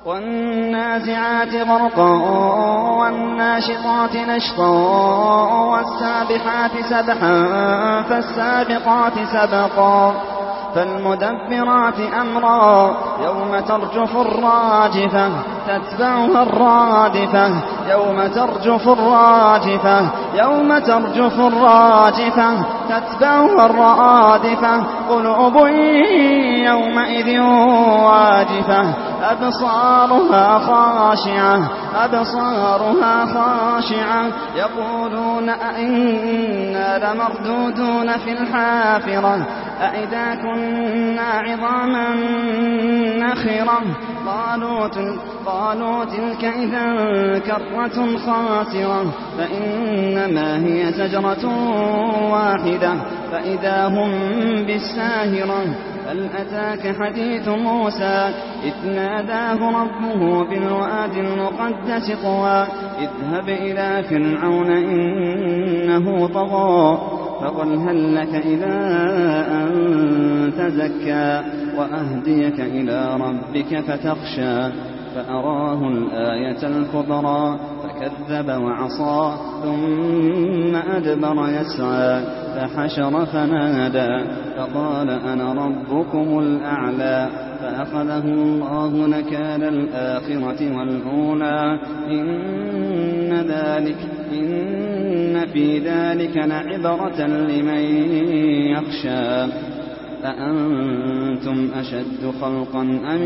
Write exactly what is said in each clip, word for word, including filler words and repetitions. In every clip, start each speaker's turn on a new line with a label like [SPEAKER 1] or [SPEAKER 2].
[SPEAKER 1] والنازعات غرقا والناشطات نشطا والسابحات سبحا فالسابقات سبقا فالمدبرات أمرا يوم ترجف الراجفة تتبعها الرادفة يوم ترجف الراجفة يوم ترجف الراجفة تتبعها الرادفة قلوب يومئذ واجفة أبصارها خاشعة أبصارها خاشعة يقولون أئنا لمردودون في الحافرة أئذا كنا عظاما نخرة قالوا, قالوا تلك إذا كرة خاسرة فإنما هي زجرة واحدة فإذا هم بالساهرة هل أتاك حديث موسى إذ ناداه ربه بالوادي المقدس طوى اذهب إلى فرعون إنه طغى فقل هل لك إلى أن تزكى وأهديك إلى ربك فتخشى فأراه الآية الكبرى فكذب وعصى ثم أدبر يسعى فحشر فنادى فقال أنا ربكم الأعلى فأخذه الله نكال الآخرة والأولى إن ذلك إن في ذلك لعبرة لمن يخشى أأنتم أشد خلقا أم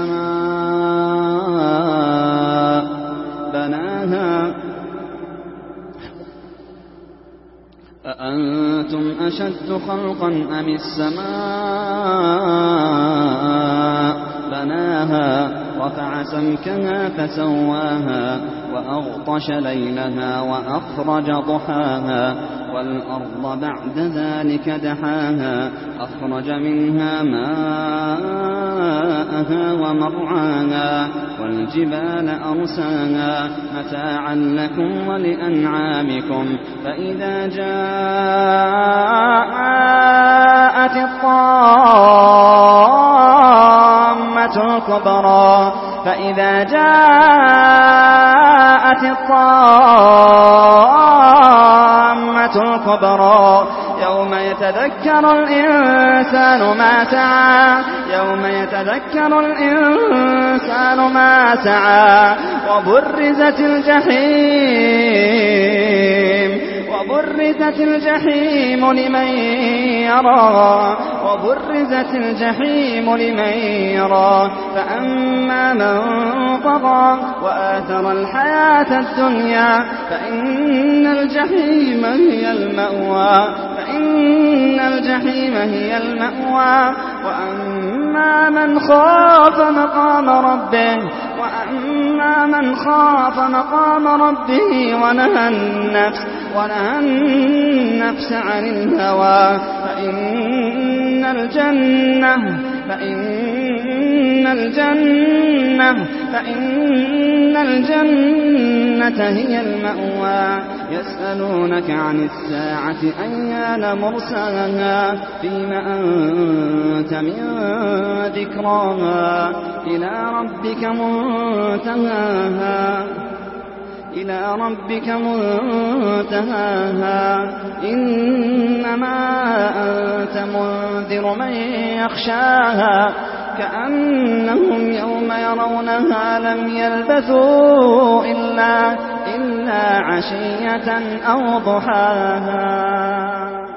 [SPEAKER 1] السماء بناها أأنتم أشد خلقا أم السماء بناها رفع سمكها فسواها وأغطش ليلها وأخرج ضحاها والأرض بعد ذلك دحاها أخرج منها ماءها ومرعاها والجبال أرساها متاعا لكم ولأنعامكم فإذا جاءت الطامة الكبرى فإذا جاءت الطامة الكبرى يوم يتذكر الإنسان ما سعى يوم يتذكر الإنسان ما سعى وبرزت الجحيم وبرزت الجحيم لمن يرى وبرزت الجحيم لمن يرى فأما من طغى وآثر الحياة الدنيا فإن الجحيم هي المأوى فإن الجحيم هي المأوى وأما من خاف مقام ربه وأما من خاف مقام ربه ونهى النفس ونهى النفس عن الهوى فإن الجنة فإن الجنة فإن الجنة هي المأوى يسألونك عن الساعة أيان مرساها فيما أنت من ذكراها إلى ربك منتهاها إلى ربك منتهاها إنما أنت منذر من يخشاها كأنهم يوم يرونها لم يلبثوا إلا, إلا عشية أو ضحاها.